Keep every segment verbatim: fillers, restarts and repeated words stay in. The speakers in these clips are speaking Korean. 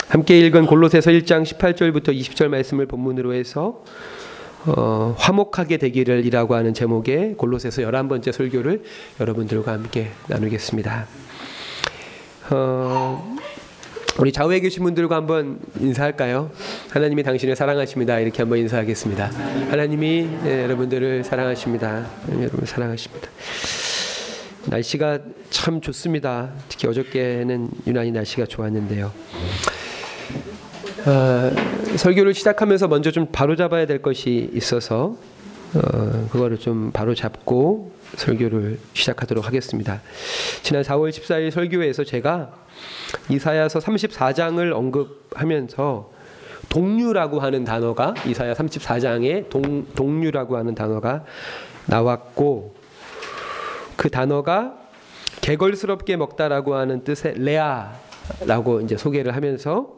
함께 읽은 골로새서 일 장 십팔 절부터 이십 절 말씀을 본문으로 해서 어, 화목하게 되기를이라고 하는 제목의 골로새서 열한 번째 설교를 여러분들과 함께 나누겠습니다. 어, 우리 좌우에 계신 분들과 한번 인사할까요? 하나님이 당신을 사랑하십니다. 이렇게 한번 인사하겠습니다. 하나님이 네, 여러분들을 사랑하십니다. 여러분 사랑하십니다. 날씨가 참 좋습니다. 특히 어저께는 유난히 날씨가 좋았는데요. 어, 설교를 시작하면서 먼저 좀 바로잡아야 될 것이 있어서 어, 그거를 좀 바로잡고 설교를 시작하도록 하겠습니다. 지난 사월 십사일 설교에서 제가 이사야서 삼십사 장을 언급하면서 동류라고 하는 단어가 이사야 삼십사 장에 동, 동류라고 하는 단어가 나왔고 그 단어가 개걸스럽게 먹다라고 하는 뜻의 레아라고 이제 소개를 하면서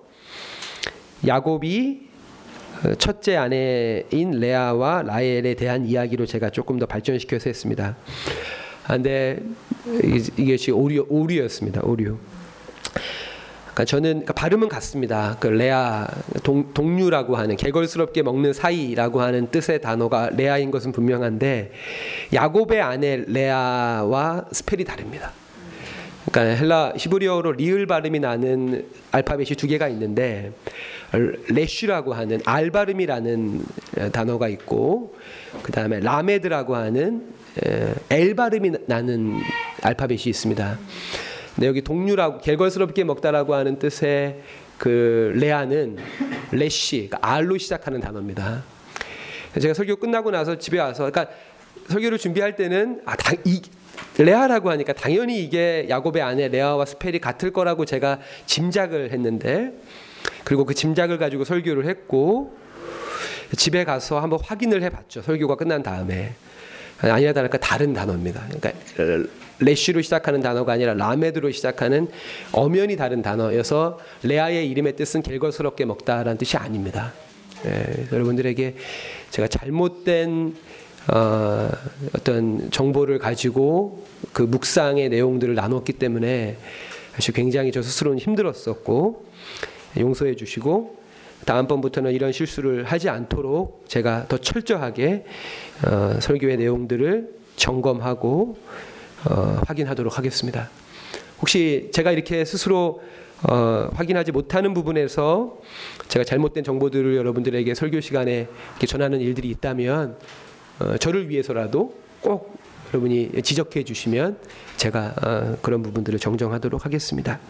야곱이 첫째 아내인 레아와 라헬에 대한 이야기로 제가 조금 더 발전시켜서 했습니다. 근데 이것이 오류, 오류였습니다. 오류. 그러니까 저는 그러니까 발음은 같습니다. 그 레아 동, 동류라고 하는 개걸스럽게 먹는 사이라고 하는 뜻의 단어가 레아인 것은 분명한데 야곱의 아내 레아와 스펠이 다릅니다. 그러니까 헬라 히브리어로 리을 발음이 나는 알파벳이 두 개가 있는데 레슈라고 하는 알 발음이라는 단어가 있고 그 다음에 라메드라고 하는 엘 발음이 나는 알파벳이 있습니다. 근데 여기 동류라고 개걸스럽게 먹다라고 하는 뜻의 그 레아는 레시, 그러니까 알로 시작하는 단어입니다. 제가 설교 끝나고 나서 집에 와서, 그러니까 설교를 준비할 때는 아, 다, 이 레아라고 하니까 당연히 이게 야곱의 아내 레아와 스펠이 같을 거라고 제가 짐작을 했는데, 그리고 그 짐작을 가지고 설교를 했고 집에 가서 한번 확인을 해봤죠. 설교가 끝난 다음에 아니나 다를까 다른 단어입니다. 그러니까 레쉬로 시작하는 단어가 아니라 라메드로 시작하는 엄연히 다른 단어여서 레아의 이름의 뜻은 개걸스럽게 먹다라는 뜻이 아닙니다. 예, 여러분들에게 제가 잘못된 어, 어떤 정보를 가지고 그 묵상의 내용들을 나눴기 때문에 사실 굉장히 저 스스로는 힘들었었고 용서해 주시고 다음번부터는 이런 실수를 하지 않도록 제가 더 철저하게 어, 설교의 내용들을 점검하고 어, 확인하도록 하겠습니다. 혹시 제가 이렇게 스스로 어, 확인하지 못하는 부분에서 제가 잘못된 정보들을 여러분들에게 설교 시간에 이렇게 전하는 일들이 있다면 어, 저를 위해서라도 꼭 여러분이 지적해 주시면 제가 어, 그런 부분들을 정정하도록 하겠습니다.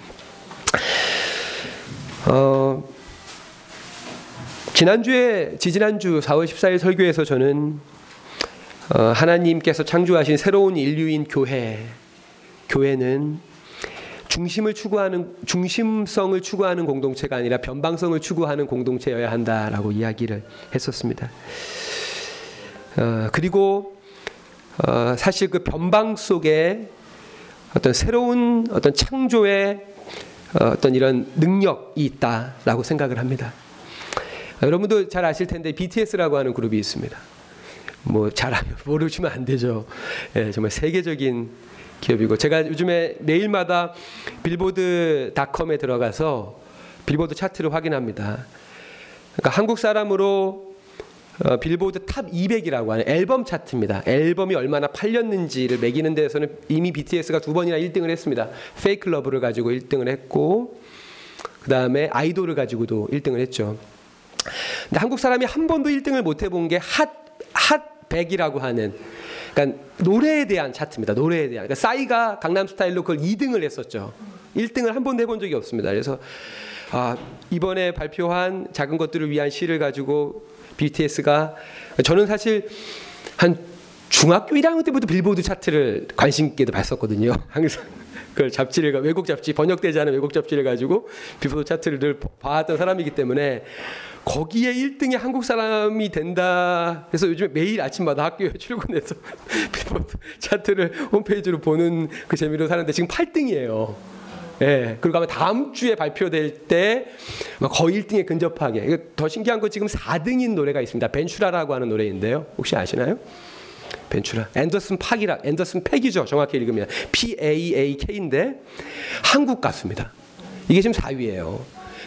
어, 지난주에 지지난주 사월 십사일 설교에서 저는 어, 하나님께서 창조하신 새로운 인류인 교회, 교회는 중심을 추구하는 중심성을 추구하는 공동체가 아니라 변방성을 추구하는 공동체여야 한다라고 이야기를 했었습니다. 어, 그리고 어, 사실 그 변방 속에 어떤 새로운 어떤 창조의 어, 어떤 이런 능력이 있다라고 생각을 합니다. 어, 여러분도 잘 아실 텐데 비티에스라고 하는 그룹이 있습니다. 뭐 잘 모르시면 안 되죠. 예, 정말 세계적인 기업이고 제가 요즘에 매일마다 빌보드 닷컴에 들어가서 빌보드 차트를 확인합니다. 그러니까 한국 사람으로 어, 빌보드 탑 이백이라고 하는 앨범 차트입니다. 앨범이 얼마나 팔렸는지를 매기는 데에서는 이미 비티에스가 두 번이나 일 등을 했습니다. 페이크 러브를 가지고 일 등을 했고 그 다음에 아이돌을 가지고도 일 등을 했죠. 근데 한국 사람이 한 번도 일 등을 못 해본 게 핫, 핫 백이라고 하는 그러니까 노래에 대한 차트입니다. 노래에 대한. 그러니까 싸이가 강남스타일로 그걸 이 등을 했었죠. 일 등을 한 번도 해본 적이 없습니다. 그래서 아, 이번에 발표한 작은 것들을 위한 시를 가지고 비티에스가 저는 사실 한 중학교 일 학년 때부터 빌보드 차트를 관심 있게도 봤었거든요. 항상 그걸 잡지를 외국 잡지 번역되지 않은 외국 잡지를 가지고 빌보드 차트를 늘 봐왔던 사람이기 때문에 거기에 일 등이 한국 사람이 된다 해서 요즘에 매일 아침마다 학교에 출근해서 빌보드 차트를 홈페이지로 보는 그 재미로 사는데 지금 팔 등이에요. 예, 그리고 아마 다음 주에 발표될 때 거의 일 등에 근접하게. 더 신기한 건 지금 사 등인 노래가 있습니다. 벤츄라라고 하는 노래인데요. 혹시 아시나요? 벤츄라. 앤더슨 팍이라, 앤더슨 팩이죠. 정확히 읽으면 피 에이 에이 케이인데 한국 가수입니다. 이게 지금 사 위예요.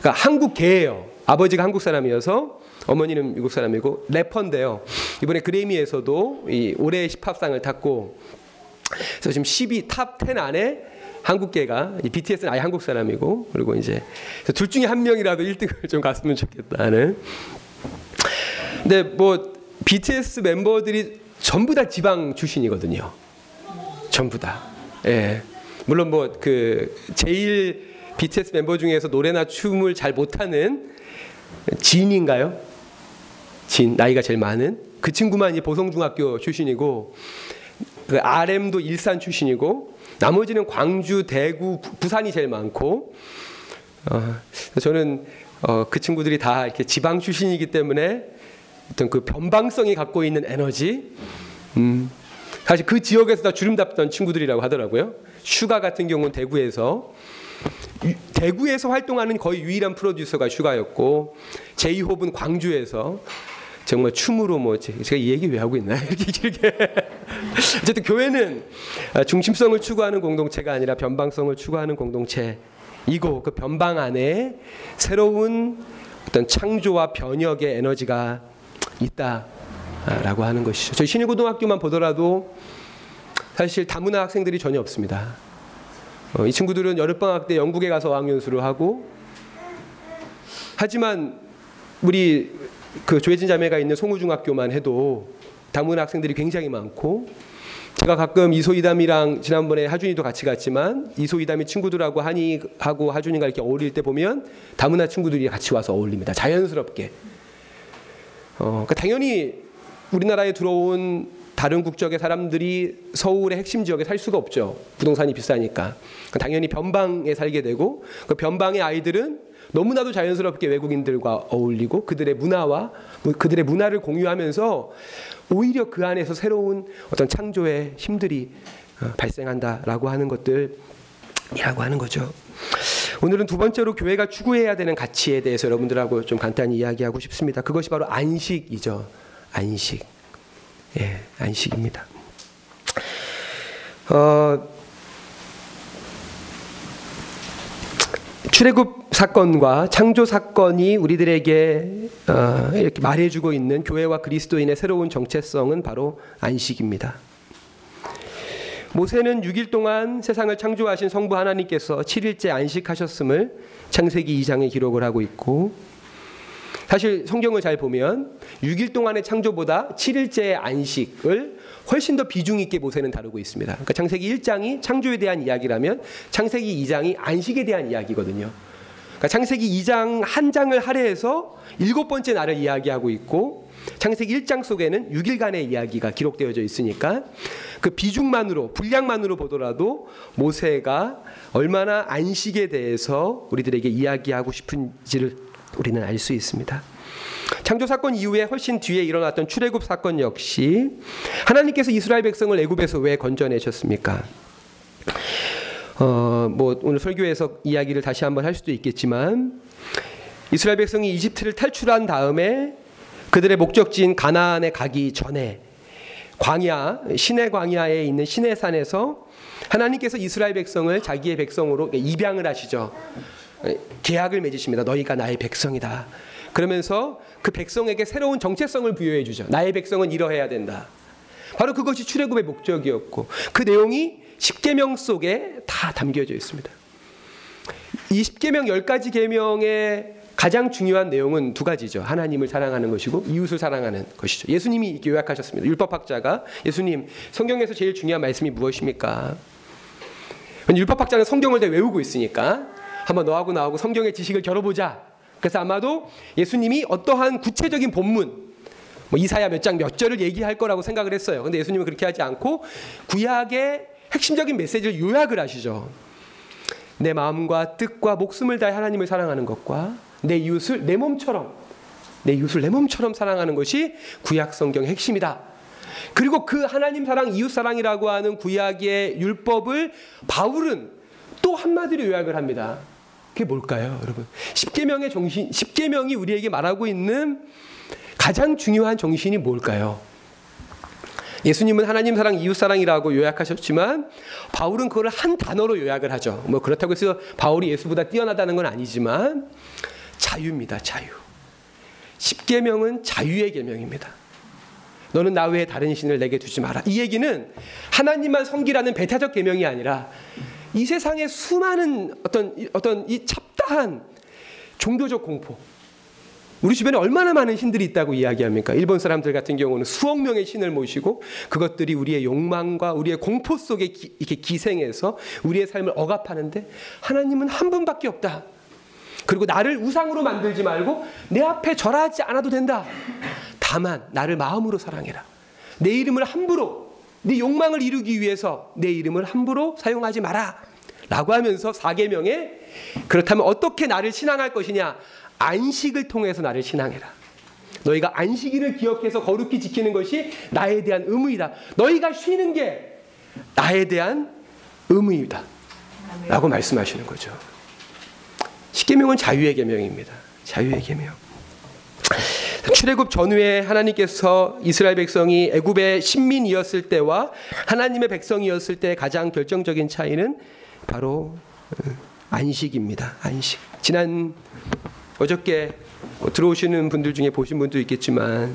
그러니까 한국계예요. 아버지가 한국 사람이어서 어머니는 미국 사람이고 래퍼인데요. 이번에 그래미에서도 이 올해의 힙합상을 탔고, 그래서 지금 십이 탑 텐 안에 한국계가, 이 비티에스는 아예 한국 사람이고, 그리고 이제 둘 중에 한 명이라도 일 등을 좀 갔으면 좋겠다는. 근데 뭐 비티에스 멤버들이 전부 다 지방 출신이거든요. 전부 다. 예. 물론 뭐 그 제일 비티에스 멤버 중에서 노래나 춤을 잘 못하는 진인가요? 진, 나이가 제일 많은 그 친구만 이제 보성중학교 출신이고, 그 알엠도 일산 출신이고, 나머지는 광주, 대구, 부산이 제일 많고, 어, 저는 어, 그 친구들이 다 이렇게 지방 출신이기 때문에 어떤 그 변방성이 갖고 있는 에너지, 음, 사실 그 지역에서 다 주름 잡던 친구들이라고 하더라고요. 슈가 같은 경우는 대구에서 유, 대구에서 활동하는 거의 유일한 프로듀서가 슈가였고, 제이홉은 광주에서 정말 춤으로 뭐 제가 이 얘기 왜 하고 있나요? 이렇게 길게. 어쨌든 교회는 중심성을 추구하는 공동체가 아니라 변방성을 추구하는 공동체이고, 그 변방 안에 새로운 어떤 창조와 변혁의 에너지가 있다라고 하는 것이죠. 저희 신일고등학교만 보더라도 사실 다문화 학생들이 전혀 없습니다. 어, 이 친구들은 여름방학 때 영국에 가서 어학연수를 하고, 하지만 우리 그 조혜진 자매가 있는 송우중학교만 해도 다문화 학생들이 굉장히 많고, 제가 가끔 이소이담이랑 지난번에 하준이도 같이 갔지만 이소이담이 친구들하고 한이하고 하준이가 이렇게 어울릴 때 보면 다문화 친구들이 같이 와서 어울립니다. 자연스럽게. 어, 그러니까 당연히 우리나라에 들어온 다른 국적의 사람들이 서울의 핵심 지역에 살 수가 없죠. 부동산이 비싸니까. 당연히 변방에 살게 되고, 그 변방의 아이들은 너무나도 자연스럽게 외국인들과 어울리고 그들의 문화와 그들의 문화를 공유하면서 오히려 그 안에서 새로운 어떤 창조의 힘들이 발생한다라고 하는 것들이라고 하는 거죠. 오늘은 두 번째로 교회가 추구해야 되는 가치에 대해서 여러분들하고 좀 간단히 이야기하고 싶습니다. 그것이 바로 안식이죠. 안식. 예, 안식입니다. 어, 출애굽 사건과 창조 사건이 우리들에게 어, 이렇게 말해주고 있는 교회와 그리스도인의 새로운 정체성은 바로 안식입니다. 모세는 육 일 동안 세상을 창조하신 성부 하나님께서 칠 일째 안식하셨음을 창세기 이 장에 기록을 하고 있고, 사실 성경을 잘 보면 육 일 동안의 창조보다 칠 일째의 안식을 훨씬 더 비중 있게 모세는 다루고 있습니다. 그러니까 창세기 일 장이 창조에 대한 이야기라면 창세기 이 장이 안식에 대한 이야기거든요. 그러니까 창세기 이 장 한 장을 할애해서 일곱 번째 날을 이야기하고 있고, 창세기 일 장 속에는 육 일간의 이야기가 기록되어져 있으니까 그 비중만으로, 분량만으로 보더라도 모세가 얼마나 안식에 대해서 우리들에게 이야기하고 싶은지를 우리는 알 수 있습니다. 창조 사건 이후에 훨씬 뒤에 일어났던 출애굽 사건 역시 하나님께서 이스라엘 백성을 애굽에서 왜 건져내셨습니까? 어, 뭐 오늘 설교에서 이야기를 다시 한번 할 수도 있겠지만, 이스라엘 백성이 이집트를 탈출한 다음에 그들의 목적지인 가나안에 가기 전에 광야, 시내 광야에 있는 시내산에서 하나님께서 이스라엘 백성을 자기의 백성으로 입양을 하시죠. 계약을 맺으십니다. 너희가 나의 백성이다. 그러면서 그 백성에게 새로운 정체성을 부여해 주죠. 나의 백성은 이러해야 된다. 바로 그것이 출애굽의 목적이었고, 그 내용이 십계명 속에 다 담겨져 있습니다. 이 십계명 열 가지 계명의 가장 중요한 내용은 두 가지죠. 하나님을 사랑하는 것이고 이웃을 사랑하는 것이죠. 예수님이 이렇게 요약하셨습니다. 율법학자가, 예수님, 성경에서 제일 중요한 말씀이 무엇입니까? 율법학자는 성경을 다 외우고 있으니까 한번 너하고 나하고 성경의 지식을 겨뤄보자. 그래서 아마도 예수님이 어떠한 구체적인 본문, 뭐 이사야 몇 장 몇 절을 얘기할 거라고 생각을 했어요. 근데 예수님은 그렇게 하지 않고 구약의 핵심적인 메시지를 요약을 하시죠. 내 마음과 뜻과 목숨을 다해 하나님을 사랑하는 것과 내 이웃을 내 몸처럼, 내 이웃을 내 몸처럼 사랑하는 것이 구약 성경의 핵심이다. 그리고 그 하나님 사랑, 이웃 사랑이라고 하는 구약의 율법을 바울은 또 한마디로 요약을 합니다. 그게 뭘까요, 여러분? 십계명의 정신, 십계명이 우리에게 말하고 있는 가장 중요한 정신이 뭘까요? 예수님은 하나님 사랑, 이웃 사랑이라고 요약하셨지만 바울은 그걸 한 단어로 요약을 하죠. 뭐 그렇다고 해서 바울이 예수보다 뛰어나다는 건 아니지만 자유입니다. 자유. 십계명은 자유의 계명입니다. 너는 나 외에 다른 신을 내게 두지 마라. 이 얘기는 하나님만 섬기라는 배타적 계명이 아니라 이 세상의 수많은 어떤 어떤 이 찹다한 종교적 공포. 우리 주변에 얼마나 많은 신들이 있다고 이야기합니까? 일본 사람들 같은 경우는 수억 명의 신을 모시고 그것들이 우리의 욕망과 우리의 공포 속에 기, 이렇게 기생해서 우리의 삶을 억압하는데 하나님은 한 분밖에 없다. 그리고 나를 우상으로 만들지 말고 내 앞에 절하지 않아도 된다. 다만 나를 마음으로 사랑해라. 내 이름을 함부로 네 욕망을 이루기 위해서 내 이름을 함부로 사용하지 마라. 라고 하면서 사계명에 그렇다면 어떻게 나를 신앙할 것이냐? 안식을 통해서 나를 신앙해라. 너희가 안식일을 기억해서 거룩히 지키는 것이 나에 대한 의무이다. 너희가 쉬는 게 나에 대한 의무이다. 라고 말씀하시는 거죠. 십계명은 자유의 계명입니다. 자유의 계명. 출애굽 전후에 하나님께서 이스라엘 백성이 애굽의 신민이었을 때와 하나님의 백성이었을 때 가장 결정적인 차이는 바로 안식입니다. 안식. 지난 어저께 들어오시는 분들 중에 보신 분도 있겠지만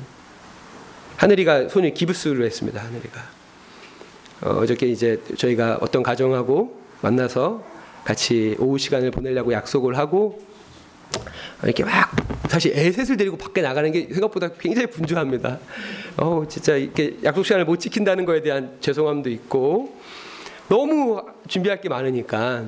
하늘이가 손에 기부스를 했습니다. 하늘이가 어, 어저께 이제 저희가 어떤 가정하고 만나서 같이 오후 시간을 보내려고 약속을 하고 이렇게 막 사실 애셋을 데리고 밖에 나가는 게 생각보다 굉장히 분주합니다. 어, 진짜 이렇게 약속 시간을 못 지킨다는 거에 대한 죄송함도 있고 너무 준비할 게 많으니까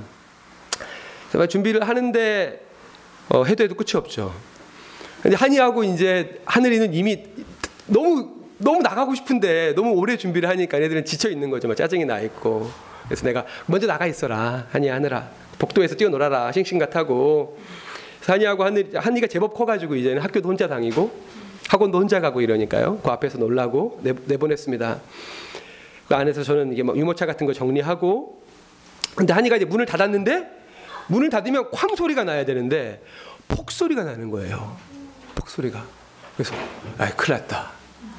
정말 준비를 하는데 어, 해도 해도 끝이 없죠. 근데 한이하고 이제 하늘이는 이미 너무 너무 나가고 싶은데 너무 오래 준비를 하니까 애들은 지쳐 있는 거죠. 막 짜증이 나 있고. 그래서 내가 먼저 나가 있어라. 한이 하늘아. 복도에서 뛰어놀아라. 싱싱가 타고. 그래서 한이하고 하늘 한이가 제법 커가지고 이제는 학교도 혼자 다니고 학원도 혼자 가고 이러니까요. 그 앞에서 놀라고 내, 내보냈습니다. 그 안에서 저는 이게 뭐 유모차 같은 거 정리하고. 근데 한이가 이제 문을 닫았는데. 문을 닫으면 쾅 소리가 나야 되는데 폭 소리가 나는 거예요. 폭 소리가. 그래서 아, 큰일 났다.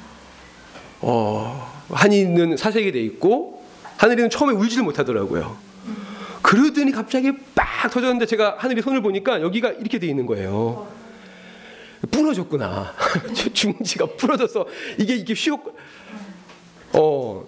어, 한이는 사색이 돼 있고 하늘이는 처음에 울지를 못하더라고요. 그러더니 갑자기 빡 터졌는데 제가 하늘이 손을 보니까 여기가 이렇게 돼 있는 거예요. 부러졌구나. 중지가 부러져서 이게 이게 휘옥. 어.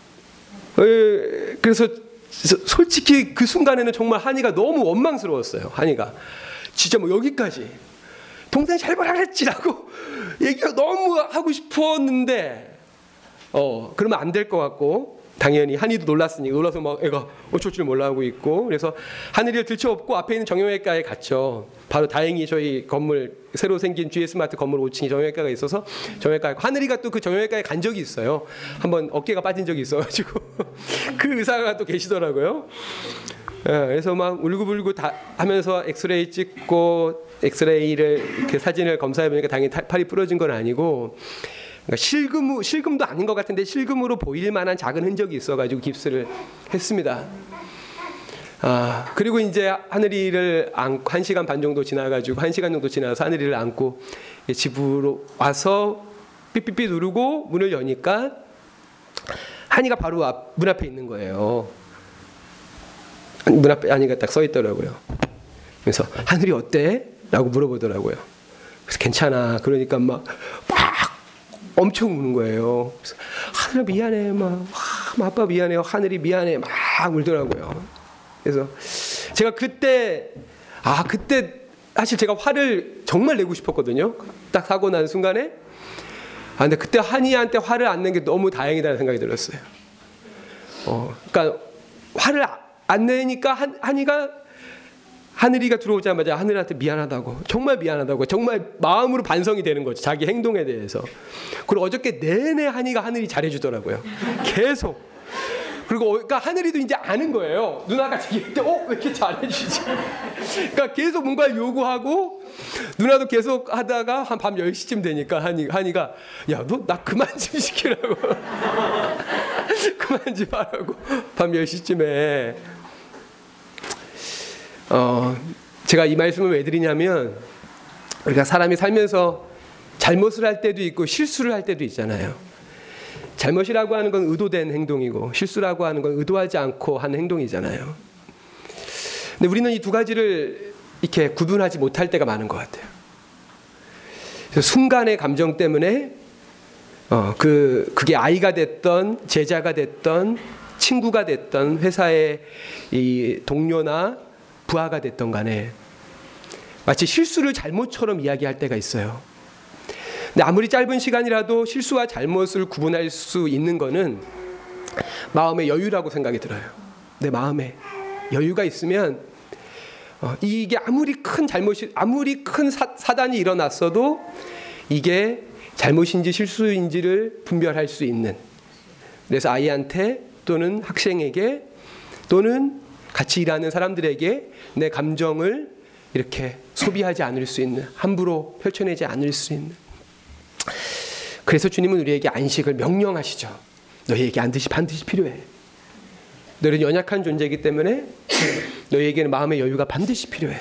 에, 그래서 솔직히 그 순간에는 정말 한이가 너무 원망스러웠어요. 한이가 진짜 뭐 여기까지 동생 잘 보라 그랬지라고 얘기가 너무 하고 싶었는데 어 그러면 안 될 것 같고 당연히 한이도 놀랐으니 놀라서 막 애가 어쩔 줄 몰라 하고 있고 그래서 하늘이를 들쳐업고 앞에 있는 정형외과에 갔죠. 바로 다행히 저희 건물 새로 생긴 지에스마트 건물 오 층에 정형외과가 있어서 정형외과에 하늘이가 또 그 정형외과에 간 적이 있어요. 한번 어깨가 빠진 적이 있어가지고 그 의사가 또 계시더라고요. 예, 그래서 막 울고불고 다 하면서 엑스레이 찍고 엑스레이를 그 사진을 검사해 보니까 당연히 팔이 부러진 건 아니고. 그러니까 실금, 실금도 아닌 것 같은데 실금으로 보일 만한 작은 흔적이 있어가지고 깁스를 했습니다. 아, 그리고 이제 하늘이를 안고 한 시간 반 정도 지나가지고 한 시간 정도 지나서 하늘이를 안고 집으로 와서 삐삐삐 누르고 문을 여니까 한이가 바로 앞, 문 앞에 있는 거예요. 문 앞에 한이가 딱 서 있더라고요. 그래서 하늘이 어때? 라고 물어보더라고요. 그래서 괜찮아. 그러니까 막, 막 엄청 우는 거예요. 그래서 하늘아 미안해, 막 아, 아빠 미안해요. 하늘이 미안해, 막 울더라고요. 그래서 제가 그때 아 그때 사실 제가 화를 정말 내고 싶었거든요. 딱 사고 난 순간에 아 근데 그때 한이한테 화를 안 낸 게 너무 다행이다는 생각이 들었어요. 어, 그러니까 화를 안 내니까 한, 한이가 하늘이가 들어오자마자 하늘한테 미안하다고 정말 미안하다고 정말 마음으로 반성이 되는 거죠. 자기 행동에 대해서. 그리고 어저께 내내 한이가 하늘이 잘해주더라고요. 계속. 그리고 그러니까 하늘이도 이제 아는 거예요. 누나가 얘기할 때 어? 왜 이렇게 잘해주지? 그러니까 계속 뭔가를 요구하고 누나도 계속 하다가 한 밤 열 시쯤 되니까 한이, 한이가 야, 너 나 그만 좀 시키라고. 그만 좀 하라고. 밤 열 시쯤에 어, 제가 이 말씀을 왜 드리냐면 우리가 사람이 살면서 잘못을 할 때도 있고 실수를 할 때도 있잖아요. 잘못이라고 하는 건 의도된 행동이고 실수라고 하는 건 의도하지 않고 하는 행동이잖아요. 근데 우리는 이 두 가지를 이렇게 구분하지 못할 때가 많은 것 같아요. 그래서 순간의 감정 때문에 어, 그, 그게 아이가 됐던 제자가 됐던 친구가 됐던 회사의 이 동료나 부하가 됐던 간에 마치 실수를 잘못처럼 이야기할 때가 있어요. 근데 아무리 짧은 시간이라도 실수와 잘못을 구분할 수 있는 거는 마음의 여유라고 생각이 들어요. 내 마음에 여유가 있으면 어, 이게 아무리 큰 잘못이 아무리 큰 사, 사단이 일어났어도 이게 잘못인지 실수인지를 분별할 수 있는, 그래서 아이한테 또는 학생에게 또는 같이 일하는 사람들에게 내 감정을 이렇게 소비하지 않을 수 있는, 함부로 펼쳐내지 않을 수 있는. 그래서 주님은 우리에게 안식을 명령하시죠. 너희에게 안식이 반드시 필요해. 너희는 연약한 존재이기 때문에 너희에게는 마음의 여유가 반드시 필요해.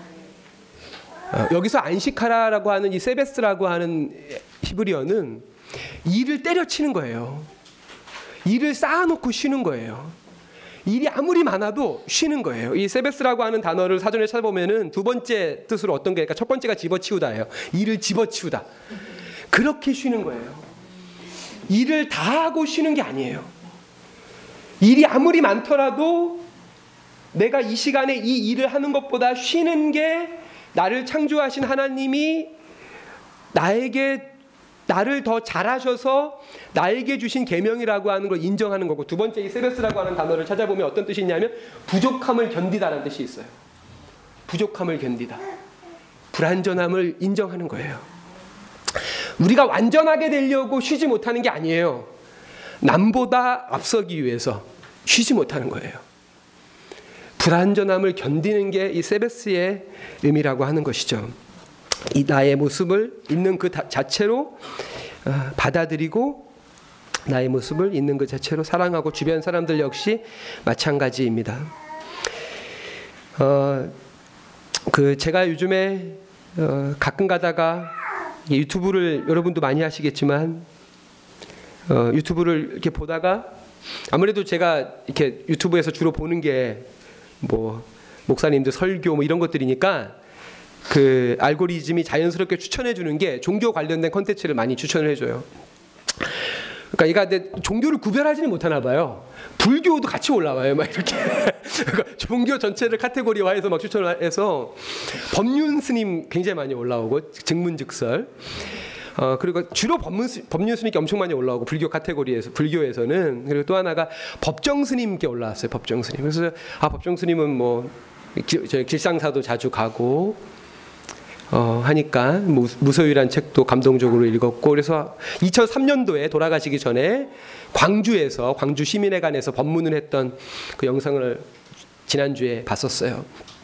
어, 여기서 안식하라라고 하는 이 세베스라고 하는 히브리어는 일을 때려치는 거예요. 일을 쌓아놓고 쉬는 거예요. 일이 아무리 많아도 쉬는 거예요. 이 세베스라고 하는 단어를 사전에 찾아보면은 두 번째 뜻으로 어떤 게, 그러니까 첫 번째가 집어치우다예요. 일을 집어치우다. 그렇게 쉬는 거예요. 일을 다 하고 쉬는 게 아니에요. 일이 아무리 많더라도 내가 이 시간에 이 일을 하는 것보다 쉬는 게 나를 창조하신 하나님이 나에게 나를 더 잘하셔서 나에게 주신 계명이라고 하는 걸 인정하는 거고, 두 번째 이 세베스라고 하는 단어를 찾아보면 어떤 뜻이 있냐면 부족함을 견디다라는 뜻이 있어요. 부족함을 견디다. 불완전함을 인정하는 거예요. 우리가 완전하게 되려고 쉬지 못하는 게 아니에요. 남보다 앞서기 위해서 쉬지 못하는 거예요. 불완전함을 견디는 게 이 세베스의 의미라고 하는 것이죠. 이 나의 모습을 있는 그 자체로 받아들이고 나의 모습을 있는 그 자체로 사랑하고 주변 사람들 역시 마찬가지입니다. 어, 그 제가 요즘에 어, 가끔 가다가 유튜브를 여러분도 많이 하시겠지만 어, 유튜브를 이렇게 보다가 아무래도 제가 이렇게 유튜브에서 주로 보는 게 뭐 목사님들 설교 뭐 이런 것들이니까 그 알고리즘이 자연스럽게 추천해 주는 게 종교 관련된 콘텐츠를 많이 추천을 해줘요. 그러니까 얘가 내 종교를 구별하지는 못하나 봐요. 불교도 같이 올라와요, 막 이렇게. 그러니까 종교 전체를 카테고리화해서 막 추천을 해서 법륜 스님 굉장히 많이 올라오고 증문즉설. 어 그리고 주로 법문 법륜 스님께 엄청 많이 올라오고 불교 카테고리에서 불교에서는. 그리고 또 하나가 법정 스님께 올라왔어요. 법정 스님. 그래서 아 법정 스님은 뭐 저 길상사도 자주 가고 어 하니까 무소유란 책도 감동적으로 읽었고, 그래서 이천삼 년도에 돌아가시기 전에 광주에서 광주 시민회관에서 법문을 했던 그 영상을 지난주에 봤었어요.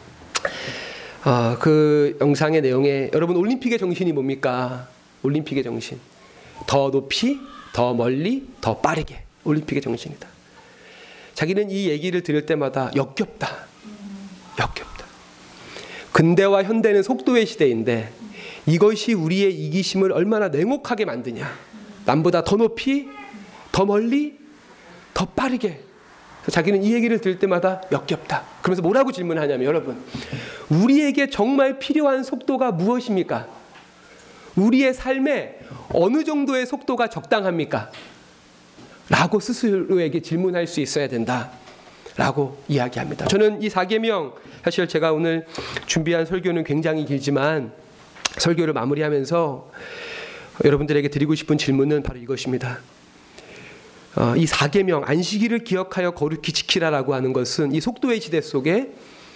어, 그 영상의 내용에 여러분 올림픽의 정신이 뭡니까? 올림픽의 정신. 더 높이, 더 멀리, 더 빠르게. 올림픽의 정신이다. 자기는 이 얘기를 들을 때마다 역겹다. 역겹다. 근대와 현대는 속도의 시대인데 이것이 우리의 이기심을 얼마나 냉혹하게 만드냐. 남보다 더 높이, 더 멀리, 더 빠르게. 자기는 이 얘기를 들을 때마다 역겹다. 그러면서 뭐라고 질문하냐면, 여러분, 우리에게 정말 필요한 속도가 무엇입니까? 우리의 삶에 어느 정도의 속도가 적당합니까? 라고 스스로에게 질문할 수 있어야 된다 라고 이야기합니다. 저는 이 사계명, 사실 제가 오늘 준비한 설교는 굉장히 길지만 설교를 마무리하면서 여러분들에게 드리고 싶은 질문은 바로 이것입니다. 어, 이 사계명, 안식일을 기억하여 거룩히 지키라라고 하는 것은 이 속도의 시대 속에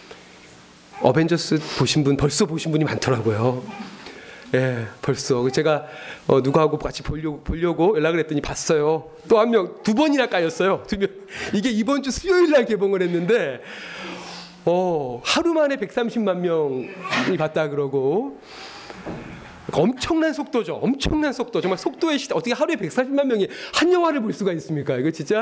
어벤져스 보신 분, 벌써 보신 분이 많더라고요. 예, 벌써 제가 어, 누구하고 같이 보려고, 보려고 연락을 했더니 봤어요. 또 한 명, 두 번이나 까였어요. 두 명. 이게 이번 주 수요일 날 개봉을 했는데 어, 하루 만에 백삼십만 명이 봤다 그러고. 엄청난 속도죠. 엄청난 속도. 정말 속도의 시대. 어떻게 하루에 백사십만 명이 한 영화를 볼 수가 있습니까? 이거 진짜.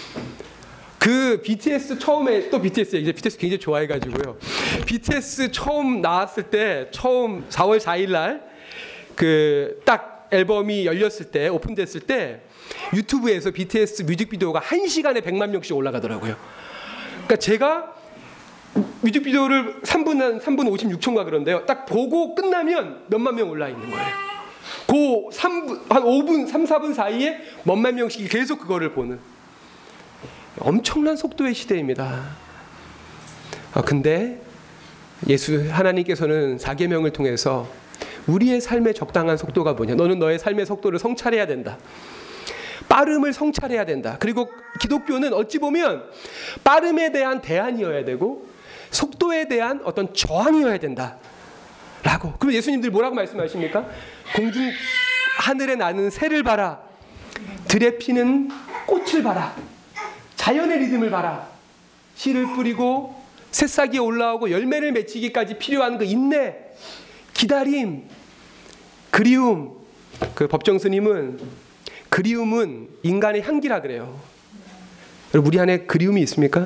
그 비티에스 처음에, 또 비티에스 이제 비티에스 굉장히 좋아해가지고요. 비티에스 처음 나왔을 때, 처음 사월 사일 날 그 딱 앨범이 열렸을 때, 오픈됐을 때 유튜브에서 비티에스 뮤직비디오가 한 시간에 백만 명씩 올라가더라고요. 그러니까 제가 뮤직비디오를 삼 분, 한 삼 분 오십육 초인가 그런데요. 딱 보고 끝나면 몇만 명 올라 있는 거예요. 그 삼 분, 한 오 분, 삼, 사 분 사이에 몇만 명씩이 계속 그거를 보는 엄청난 속도의 시대입니다. 아, 근데 예수 하나님께서는 사계명을 통해서 우리의 삶의 적당한 속도가 뭐냐? 너는 너의 삶의 속도를 성찰해야 된다. 빠름을 성찰해야 된다. 그리고 기독교는 어찌 보면 빠름에 대한 대안이어야 되고 속도에 대한 어떤 저항이어야 된다. 라고. 그럼 예수님들 뭐라고 말씀하십니까? 공중 하늘에 나는 새를 봐라. 들에 피는 꽃을 봐라. 자연의 리듬을 봐라. 씨를 뿌리고 새싹이 올라오고 열매를 맺히기까지 필요한 그 인내, 기다림, 그리움. 그 법정 스님은 그리움은 인간의 향기라 그래요. 여러분, 우리 안에 그리움이 있습니까?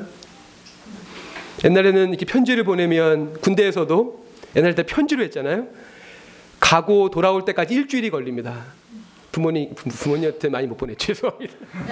옛날에는 이렇게 편지를 보내면 군대에서도 옛날 때 편지로 했잖아요. 가고 돌아올 때까지 일주일이 걸립니다. 부모님, 부모님한테 많이 못 보냈죠. 죄송합니다.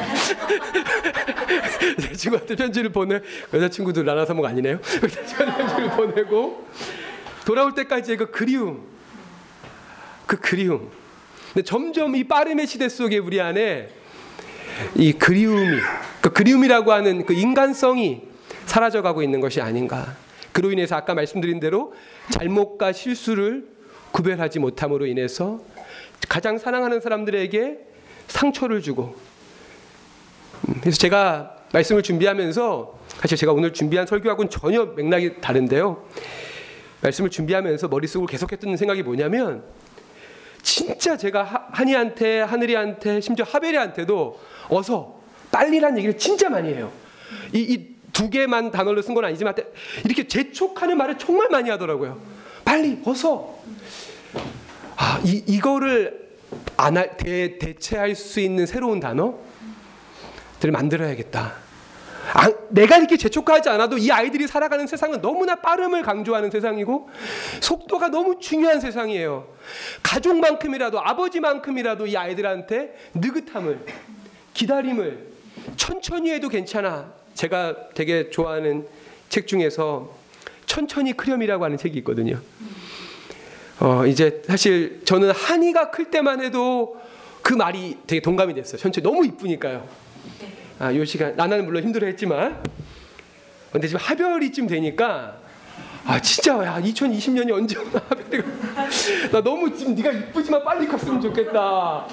여자친구한테 편지를 보내, 여자친구도 라나사모가 아니네요. 여자친구한테 편지를 보내고 돌아올 때까지의 그 그리움, 그 그리움. 근데 점점 이 빠름의 시대 속에 우리 안에 이 그리움이, 그 그리움이라고 하는 그 인간성이 사라져가고 있는 것이 아닌가. 그로 인해서 아까 말씀드린 대로 잘못과 실수를 구별하지 못함으로 인해서 가장 사랑하는 사람들에게 상처를 주고. 그래서 제가 말씀을 준비하면서, 사실 제가 오늘 준비한 설교하고는 전혀 맥락이 다른데요. 말씀을 준비하면서 머릿속으로 계속했던 생각이 뭐냐면, 진짜 제가 한이한테, 하늘이한테, 심지어 하벨이한테도 어서, 빨리란 얘기를 진짜 많이 해요. 이, 이 두 개만 단어를 쓴 건 아니지만 이렇게 재촉하는 말을 정말 많이 하더라고요. 빨리, 어서. 아, 이, 이거를 안 할, 대, 대체할 수 있는 새로운 단어들을 만들어야겠다. 아, 내가 이렇게 재촉하지 않아도 이 아이들이 살아가는 세상은 너무나 빠름을 강조하는 세상이고 속도가 너무 중요한 세상이에요. 가족만큼이라도, 아버지만큼이라도 이 아이들한테 느긋함을, 기다림을, 천천히 해도 괜찮아. 제가 되게 좋아하는 책 중에서 천천히 크렴이라고 하는 책이 있거든요. 어, 이제 사실 저는 한이가 클 때만 해도 그 말이 되게 동감이 됐어요. 천천히, 너무 이쁘니까요. 아, 요 시간, 나나는 물론 힘들어했지만, 근데 지금 하별이쯤 되니까, 아 진짜 야 이천이십 년이 언제 오나 하별이가, 나 너무 지금 네가 이쁘지만 빨리 컸으면 좋겠다.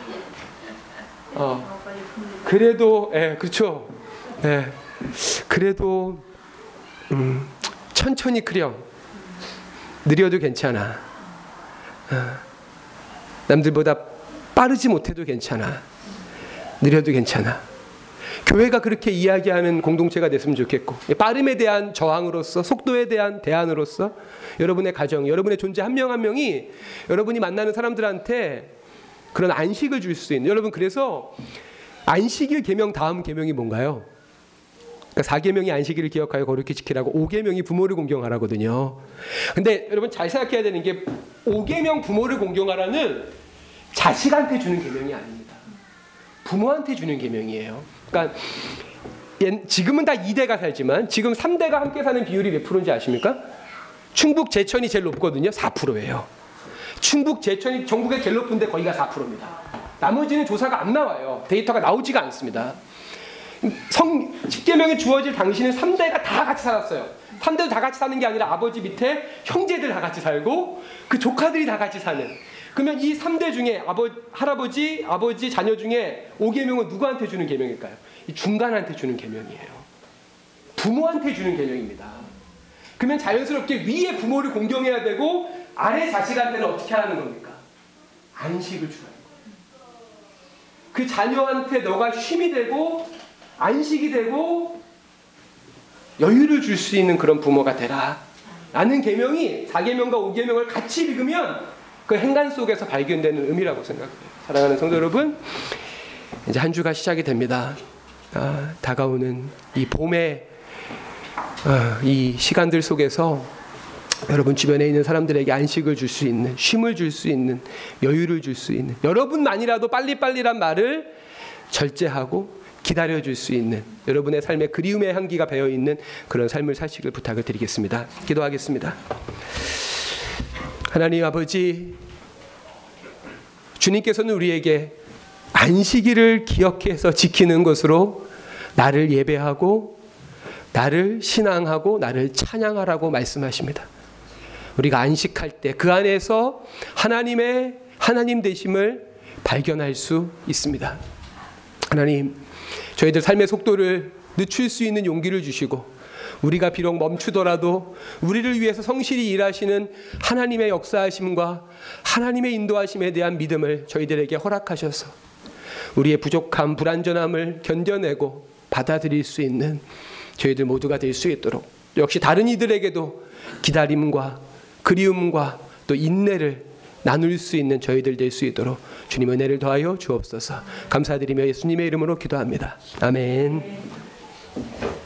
어, 그래도, 예, 그렇죠. 예, 그래도 음, 천천히 크렴. 느려도 괜찮아. 어, 남들보다 빠르지 못해도 괜찮아. 느려도 괜찮아. 교회가 그렇게 이야기하는 공동체가 됐으면 좋겠고, 빠름에 대한 저항으로서, 속도에 대한 대안으로서 여러분의 가정, 여러분의 존재 한 명 한 명이 여러분이 만나는 사람들한테 그런 안식을 줄 수 있는. 여러분, 그래서 안식일 계명 다음 계명이 뭔가요? 그러니까 사 계명이 안식일을 기억하여 거룩히 지키라고, 오 계명이 부모를 공경하라거든요. 근데 여러분 잘 생각해야 되는 게, 오 계명 부모를 공경하라는 자식한테 주는 계명이 아닙니다. 부모한테 주는 계명이에요. 그러니까 지금은 다 이 대가 살지만 지금 삼 대가 함께 사는 비율이 몇 프로인지 아십니까? 충북 제천이 제일 높거든요. 사 퍼센트예요. 충북 제천이 전국에 제일 높은데 거기가 사 퍼센트입니다. 나머지는 조사가 안 나와요. 데이터가 나오지가 않습니다. 성, 십 계명이 주어질 당시는 삼 대가 다 같이 살았어요. 삼 대도 다 같이 사는 게 아니라 아버지 밑에 형제들 다 같이 살고 그 조카들이 다 같이 사는. 그러면 이 삼 대 중에 아버, 할아버지, 아버지, 자녀 중에 오 계명은 누구한테 주는 계명일까요? 이 중간한테 주는 계명이에요. 부모한테 주는 계명입니다. 그러면 자연스럽게 위에 부모를 공경해야 되고 아래 자식한테는 어떻게 하는 겁니까? 안식을 주라는 거예요. 그 자녀한테 너가 쉼이 되고 안식이 되고 여유를 줄 수 있는 그런 부모가 되라 라는 계명이 사 계명과 오 계명을 같이 읽으면 그 행간 속에서 발견되는 의미라고 생각해요. 사랑하는 성도 여러분, 이제 한 주가 시작이 됩니다. 아, 다가오는 이 봄의 어, 이 시간들 속에서 여러분 주변에 있는 사람들에게 안식을 줄 수 있는, 쉼을 줄 수 있는, 여유를 줄 수 있는, 여러분만이라도 빨리빨리란 말을 절제하고 기다려줄 수 있는, 여러분의 삶에 그리움의 향기가 배어있는 그런 삶을 사시길 부탁을 드리겠습니다. 기도하겠습니다. 하나님 아버지, 주님께서는 우리에게 안식일을 기억해서 지키는 것으로 나를 예배하고 나를 신앙하고 나를 찬양하라고 말씀하십니다. 우리가 안식할 때 그 안에서 하나님의 하나님 되심을 발견할 수 있습니다. 하나님, 저희들 삶의 속도를 늦출 수 있는 용기를 주시고, 우리가 비록 멈추더라도 우리를 위해서 성실히 일하시는 하나님의 역사하심과 하나님의 인도하심에 대한 믿음을 저희들에게 허락하셔서 우리의 부족함, 불완전함을 견뎌내고 받아들일 수 있는 저희들 모두가 될 수 있도록, 역시 다른 이들에게도 기다림과 그리움과 또 인내를 나눌 수 있는 저희들 될 수 있도록 주님 은혜를 더하여 주옵소서. 감사드리며 예수님의 이름으로 기도합니다. 아멘.